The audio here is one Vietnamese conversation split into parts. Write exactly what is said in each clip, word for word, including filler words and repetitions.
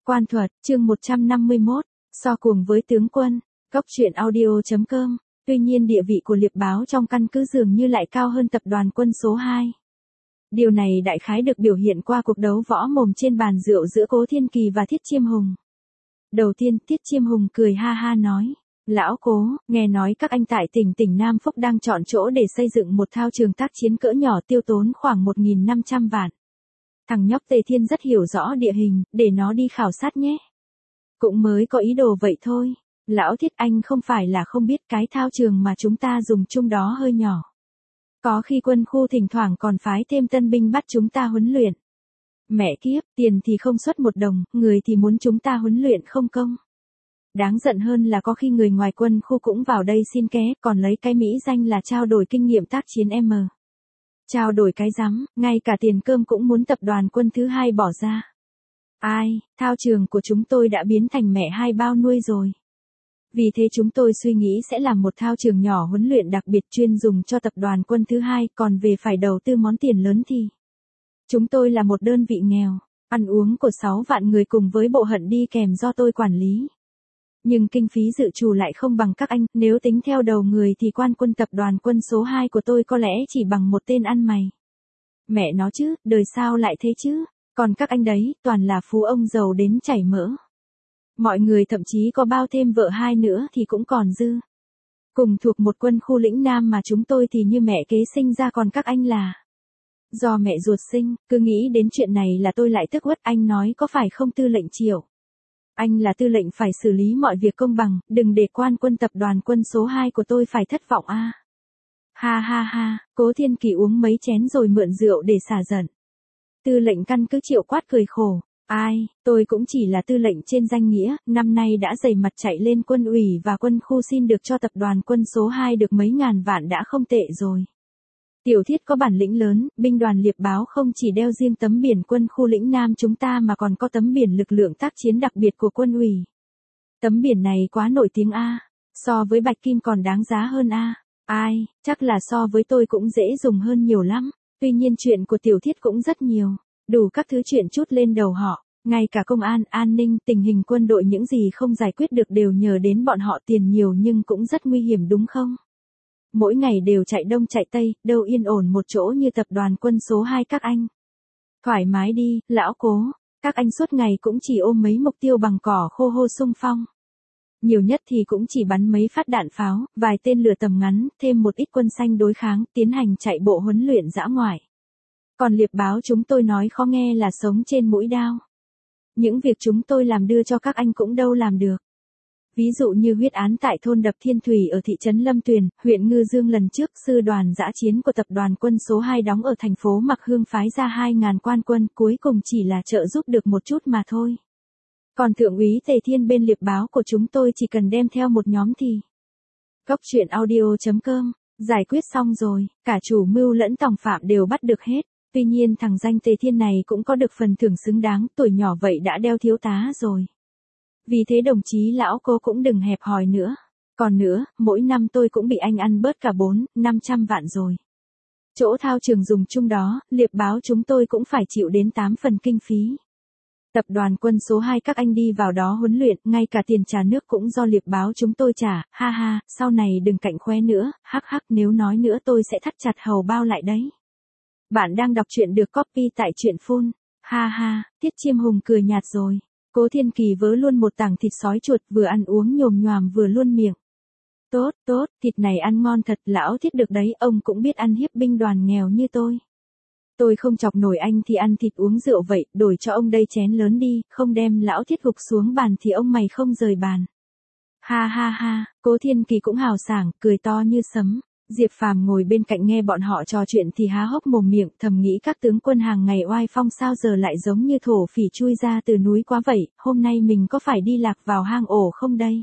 Quan thuật, chương một trăm năm mươi mốt, so cuồng với tướng quân, Cốc truyện audio.com, tuy nhiên địa vị của Liệp Báo trong căn cứ dường như lại cao hơn tập đoàn quân số hai. Điều này đại khái được biểu hiện qua cuộc đấu võ mồm trên bàn rượu giữa Cố Thiên Kỳ và Thiết Chiêm Hùng. Đầu tiên, Thiết Chiêm Hùng cười ha ha nói, lão Cố, nghe nói các anh tại tỉnh tỉnh Nam Phúc đang chọn chỗ để xây dựng một thao trường tác chiến cỡ nhỏ tiêu tốn khoảng một nghìn năm trăm vạn. Thằng nhóc Tề Thiên rất hiểu rõ địa hình, để nó đi khảo sát nhé. Cũng mới có ý đồ vậy thôi. Lão Thiết, anh không phải là không biết cái thao trường mà chúng ta dùng chung đó hơi nhỏ. Có khi quân khu thỉnh thoảng còn phái thêm tân binh bắt chúng ta huấn luyện. Mẹ kiếp, tiền thì không xuất một đồng, người thì muốn chúng ta huấn luyện không công. Đáng giận hơn là có khi người ngoài quân khu cũng vào đây xin ké, còn lấy cái mỹ danh là trao đổi kinh nghiệm tác chiến M. Trao đổi cái rắm, ngay cả tiền cơm cũng muốn tập đoàn quân thứ hai bỏ ra. Ai, thao trường của chúng tôi đã biến thành mẹ hai bao nuôi rồi. Vì thế chúng tôi suy nghĩ sẽ làm một thao trường nhỏ huấn luyện đặc biệt chuyên dùng cho tập đoàn quân thứ hai, còn về phải đầu tư món tiền lớn thì. Chúng tôi là một đơn vị nghèo, ăn uống của sáu vạn người cùng với bộ hận đi kèm do tôi quản lý. Nhưng kinh phí dự trù lại không bằng các anh, nếu tính theo đầu người thì quan quân tập đoàn quân số hai của tôi có lẽ chỉ bằng một tên ăn mày. Mẹ nó chứ, đời sao lại thế chứ, còn các anh đấy, toàn là phú ông giàu đến chảy mỡ. Mọi người thậm chí có bao thêm vợ hai nữa thì cũng còn dư. Cùng thuộc một quân khu lĩnh Nam mà chúng tôi thì như mẹ kế sinh ra, còn các anh là do mẹ ruột sinh. Cứ nghĩ đến chuyện này là tôi lại tức uất. Anh nói có phải không Tư lệnh Triệu? Anh là tư lệnh phải xử lý mọi việc công bằng, đừng để quan quân tập đoàn quân số hai của tôi phải thất vọng a. À. Ha ha ha, Cố Thiên Kỳ uống mấy chén rồi mượn rượu để xả giận. Tư lệnh căn cứ Triệu quát cười khổ. Ai, tôi cũng chỉ là tư lệnh trên danh nghĩa, năm nay đã dày mặt chạy lên quân ủy và quân khu xin được cho tập đoàn quân số hai được mấy ngàn vạn đã không tệ rồi. Tiểu Thiết có bản lĩnh lớn, binh đoàn Liệp Báo không chỉ đeo riêng tấm biển quân khu lĩnh Nam chúng ta mà còn có tấm biển lực lượng tác chiến đặc biệt của quân ủy. Tấm biển này quá nổi tiếng a, so với bạch kim còn đáng giá hơn a. Ai, chắc là so với tôi cũng dễ dùng hơn nhiều lắm. Tuy nhiên chuyện của Tiểu Thiết cũng rất nhiều, đủ các thứ chuyện trút lên đầu họ, ngay cả công an, an ninh, tình hình quân đội những gì không giải quyết được đều nhờ đến bọn họ. Tiền nhiều nhưng cũng rất nguy hiểm đúng không? Mỗi ngày đều chạy đông chạy tây, đâu yên ổn một chỗ như tập đoàn quân số hai các anh. Thoải mái đi, lão Cố, các anh suốt ngày cũng chỉ ôm mấy mục tiêu bằng cỏ khô hô xung phong. Nhiều nhất thì cũng chỉ bắn mấy phát đạn pháo, vài tên lửa tầm ngắn, thêm một ít quân xanh đối kháng, tiến hành chạy bộ huấn luyện dã ngoại. Còn Liệp Báo chúng tôi nói khó nghe là sống trên mũi đao. Những việc chúng tôi làm đưa cho các anh cũng đâu làm được. Ví dụ như huyết án tại thôn Đập Thiên Thủy ở thị trấn Lâm Tuyền, huyện Ngư Dương lần trước, sư đoàn dã chiến của tập đoàn quân số hai đóng ở thành phố Mặc Hương phái ra hai ngàn quan quân, cuối cùng chỉ là trợ giúp được một chút mà thôi. Còn thượng úy Tề Thiên bên Liệp Báo của chúng tôi chỉ cần đem theo một nhóm thì. Cốc truyện audio.com, giải quyết xong rồi, cả chủ mưu lẫn tòng phạm đều bắt được hết. Tuy nhiên thằng danh Tề Thiên này cũng có được phần thưởng xứng đáng, tuổi nhỏ vậy đã đeo thiếu tá rồi. Vì thế đồng chí lão Cố cũng đừng hẹp hòi nữa. Còn nữa, mỗi năm tôi cũng bị anh ăn bớt cả bốn, năm trăm vạn rồi. Chỗ thao trường dùng chung đó, Liệp Báo chúng tôi cũng phải chịu đến tám phần kinh phí. Tập đoàn quân số hai các anh đi vào đó huấn luyện, ngay cả tiền trà nước cũng do Liệp Báo chúng tôi trả, ha ha, sau này đừng cạnh khoe nữa, hắc hắc, nếu nói nữa tôi sẽ thắt chặt hầu bao lại đấy. Bạn đang đọc truyện được copy tại truyện phun, ha ha, Thiết Chiêm Hùng cười nhạt rồi. Cố Thiên Kỳ vớ luôn một tảng thịt sói chuột, vừa ăn uống nhồm nhoàm vừa luôn miệng. Tốt, tốt, thịt này ăn ngon thật, lão Thiết được đấy, ông cũng biết ăn hiếp binh đoàn nghèo như tôi. Tôi không chọc nổi anh thì ăn thịt uống rượu vậy, đổi cho ông đây chén lớn đi, không đem lão Thiết gục xuống bàn thì ông mày không rời bàn. Ha ha ha, Cố Thiên Kỳ cũng hào sảng, cười to như sấm. Diệp Phàm ngồi bên cạnh nghe bọn họ trò chuyện thì há hốc mồm miệng, thầm nghĩ các tướng quân hàng ngày oai phong sao giờ lại giống như thổ phỉ chui ra từ núi quá vậy, hôm nay mình có phải đi lạc vào hang ổ không đây?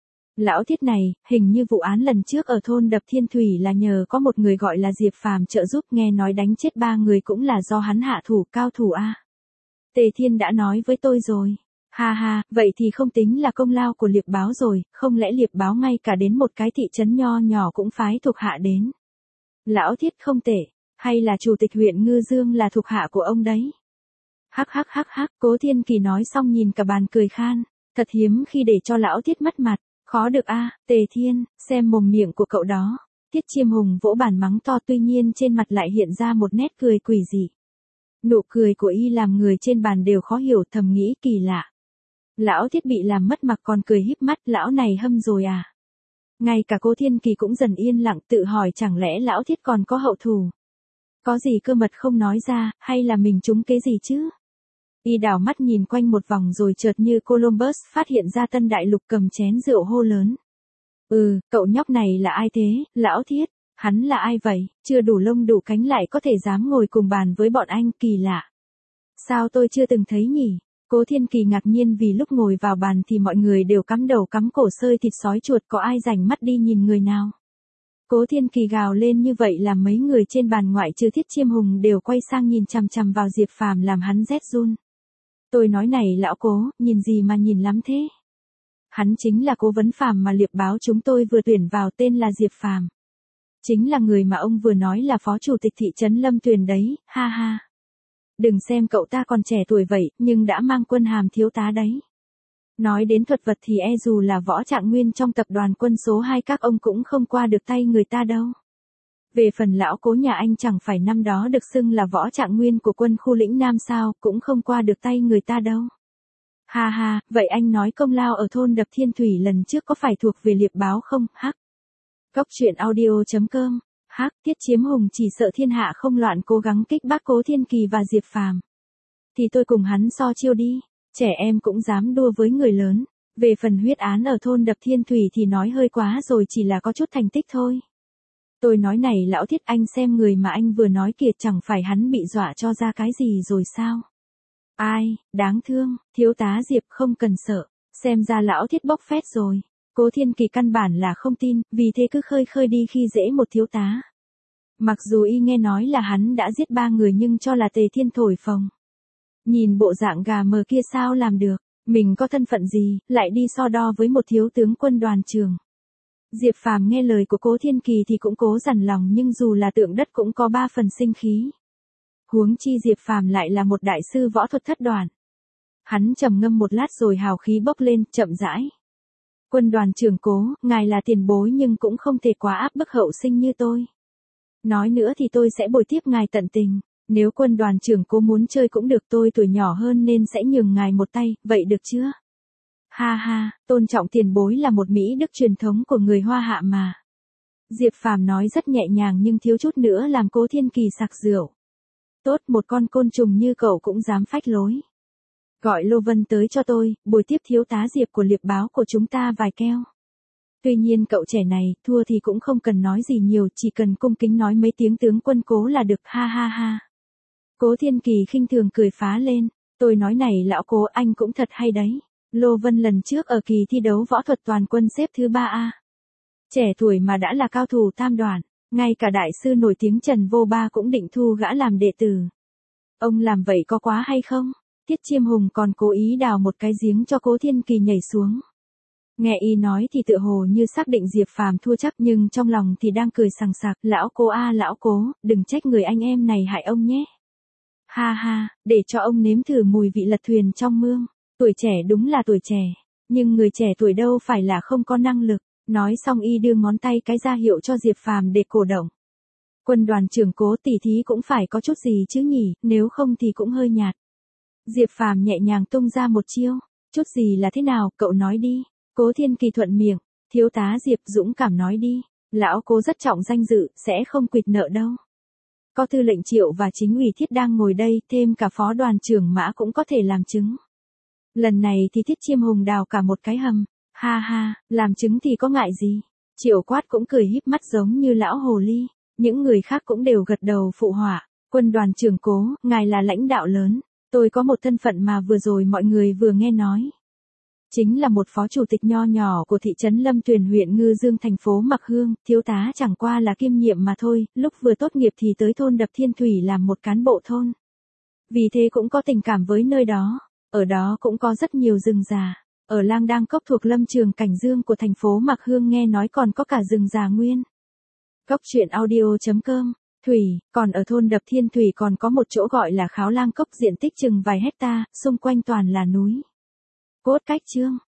Lão Thiết này, hình như vụ án lần trước ở thôn Đập Thiên Thủy là nhờ có một người gọi là Diệp Phàm trợ giúp, nghe nói đánh chết ba người cũng là do hắn hạ thủ, cao thủ a. Tề Thiên đã nói với tôi rồi. Ha ha, vậy thì không tính là công lao của Liệp Báo rồi, không lẽ Liệp Báo ngay cả đến một cái thị trấn nho nhỏ cũng phái thuộc hạ đến. Lão Thiết không tệ, hay là chủ tịch huyện Ngư Dương là thuộc hạ của ông đấy? Hắc hắc hắc hắc, Cố Thiên Kỳ nói xong nhìn cả bàn cười khan, thật hiếm khi để cho lão Tiết mất mặt, khó được a, Tề Thiên, xem mồm miệng của cậu đó. Tiết Chiêm Hùng vỗ bàn mắng to, tuy nhiên trên mặt lại hiện ra một nét cười quỷ dị. Nụ cười của y làm người trên bàn đều khó hiểu, thầm nghĩ kỳ lạ. Lão Tiết bị làm mất mặt còn cười híp mắt, lão này hâm rồi à? Ngay cả Cố Thiên Kỳ cũng dần yên lặng, tự hỏi chẳng lẽ lão Tiết còn có hậu thù? Có gì cơ mật không nói ra, hay là mình trúng kế gì chứ? Y đảo mắt nhìn quanh một vòng rồi chợt như Columbus phát hiện ra Tân Đại Lục, cầm chén rượu hô lớn. Ừ, cậu nhóc này là ai thế, lão Thiết? Hắn là ai vậy, chưa đủ lông đủ cánh lại có thể dám ngồi cùng bàn với bọn anh, kỳ lạ. Sao tôi chưa từng thấy nhỉ? Cố Thiên Kỳ ngạc nhiên vì lúc ngồi vào bàn thì mọi người đều cắm đầu cắm cổ sơi thịt sói chuột, có ai rảnh mắt đi nhìn người nào. Cố Thiên Kỳ gào lên như vậy làm mấy người trên bàn ngoại trừ Thiết Chiêm Hùng đều quay sang nhìn chằm chằm vào Diệp Phàm làm hắn rét run. Tôi nói này lão Cố, nhìn gì mà nhìn lắm thế? Hắn chính là Cố Vấn Phàm mà Liệp báo chúng tôi vừa tuyển vào, tên là Diệp Phàm. Chính là người mà ông vừa nói là phó chủ tịch thị trấn Lâm Tuyền đấy, ha ha. Đừng xem cậu ta còn trẻ tuổi vậy, nhưng đã mang quân hàm thiếu tá đấy. Nói đến thuật vật thì e dù là Võ Trạng Nguyên trong tập đoàn quân số hai các ông cũng không qua được tay người ta đâu. Về phần lão Cố nhà anh chẳng phải năm đó được xưng là Võ Trạng Nguyên của quân khu lĩnh Nam sao, cũng không qua được tay người ta đâu. Ha ha, vậy anh nói công lao ở thôn Đập Thiên Thủy lần trước có phải thuộc về Liệp báo không, hắc? Cóc truyện audio chấm com, hắc, Tiết Chiếm Hùng chỉ sợ thiên hạ không loạn cố gắng kích bác Cố Thiên Kỳ và Diệp Phàm. Thì tôi cùng hắn so chiêu đi, trẻ em cũng dám đua với người lớn. Về phần huyết án ở thôn Đập Thiên Thủy thì nói hơi quá rồi, chỉ là có chút thành tích thôi. Tôi nói này lão Thiết, anh xem người mà anh vừa nói kìa, chẳng phải hắn bị dọa cho ra cái gì rồi sao? Ai, đáng thương, thiếu tá Diệp không cần sợ, xem ra lão Thiết bóc phét rồi. Cố Thiên Kỳ căn bản là không tin, vì thế cứ khơi khơi đi khi dễ một thiếu tá. Mặc dù y nghe nói là hắn đã giết ba người nhưng cho là Tề Thiên thổi phồng. Nhìn bộ dạng gà mờ kia sao làm được, mình có thân phận gì, lại đi so đo với một thiếu tướng quân đoàn trường. Diệp Phàm nghe lời của Cố Thiên Kỳ thì cũng cố dằn lòng, nhưng dù là tượng đất cũng có ba phần sinh khí. Huống chi Diệp Phàm lại là một đại sư võ thuật thất đoàn. Hắn trầm ngâm một lát rồi hào khí bốc lên, chậm rãi. Quân đoàn trưởng Cố, ngài là tiền bối nhưng cũng không thể quá áp bức hậu sinh như tôi. Nói nữa thì tôi sẽ bồi tiếp ngài tận tình, nếu quân đoàn trưởng Cố muốn chơi cũng được, tôi tuổi nhỏ hơn nên sẽ nhường ngài một tay, vậy được chưa? Ha ha, tôn trọng tiền bối là một mỹ đức truyền thống của người Hoa Hạ mà. Diệp Phàm nói rất nhẹ nhàng nhưng thiếu chút nữa làm Cố Thiên Kỳ sặc rượu. Tốt, một con côn trùng như cậu cũng dám phách lối. Gọi Lô Vân tới cho tôi, bồi tiếp thiếu tá Diệp của Liệp báo của chúng ta vài keo. Tuy nhiên cậu trẻ này, thua thì cũng không cần nói gì nhiều, chỉ cần cung kính nói mấy tiếng tướng quân Cố là được, ha ha ha. Cố Thiên Kỳ khinh thường cười phá lên, tôi nói này lão Cố, anh cũng thật hay đấy. Lô Vân lần trước ở kỳ thi đấu võ thuật toàn quân xếp thứ ba A. Trẻ tuổi mà đã là cao thủ tam đoàn, ngay cả đại sư nổi tiếng Trần Vô Ba cũng định thu gã làm đệ tử. Ông làm vậy có quá hay không? Tiết Chiêm Hùng còn cố ý đào một cái giếng cho Cố Thiên Kỳ nhảy xuống. Nghe y nói thì tựa hồ như xác định Diệp Phàm thua chắc, nhưng trong lòng thì đang cười sằng sặc, lão Cố a lão Cố, đừng trách người anh em này hại ông nhé. Ha ha, để cho ông nếm thử mùi vị lật thuyền trong mương. Tuổi trẻ đúng là tuổi trẻ, nhưng người trẻ tuổi đâu phải là không có năng lực. Nói xong y đưa ngón tay cái ra hiệu cho Diệp Phàm để cổ động. Quân đoàn trưởng Cố tỷ thí cũng phải có chút gì chứ nhỉ, nếu không thì cũng hơi nhạt. Diệp Phàm nhẹ nhàng tung ra một chiêu, chút gì là thế nào, cậu nói đi. Cố Thiên Kỳ thuận miệng, thiếu tá Diệp dũng cảm nói đi, lão Cố rất trọng danh dự, sẽ không quỵt nợ đâu. Có tư lệnh Triệu và chính ủy Thiết đang ngồi đây, thêm cả phó đoàn trưởng Mã cũng có thể làm chứng. Lần này thì Thiết Chiêm Hùng đào cả một cái hầm, ha ha, làm chứng thì có ngại gì. Triệu Quát cũng cười híp mắt giống như lão hồ ly, những người khác cũng đều gật đầu phụ họa. Quân đoàn trưởng Cố, ngài là lãnh đạo lớn, tôi có một thân phận mà vừa rồi mọi người vừa nghe nói. Chính là một phó chủ tịch nho nhỏ của thị trấn Lâm Tuyền huyện Ngư Dương thành phố Mặc Hương, thiếu tá chẳng qua là kiêm nhiệm mà thôi, lúc vừa tốt nghiệp thì tới thôn Đập Thiên Thủy làm một cán bộ thôn. Vì thế cũng có tình cảm với nơi đó, ở đó cũng có rất nhiều rừng già. Ở Lang Đang Cốc thuộc lâm trường Cảnh Dương của thành phố Mặc Hương nghe nói còn có cả rừng già nguyên. Cóc truyện audio chấm com Thủy, còn ở thôn Đập Thiên Thủy còn có một chỗ gọi là Kháo Lang Cốc diện tích chừng vài hecta, xung quanh toàn là núi. Cốt cách chương.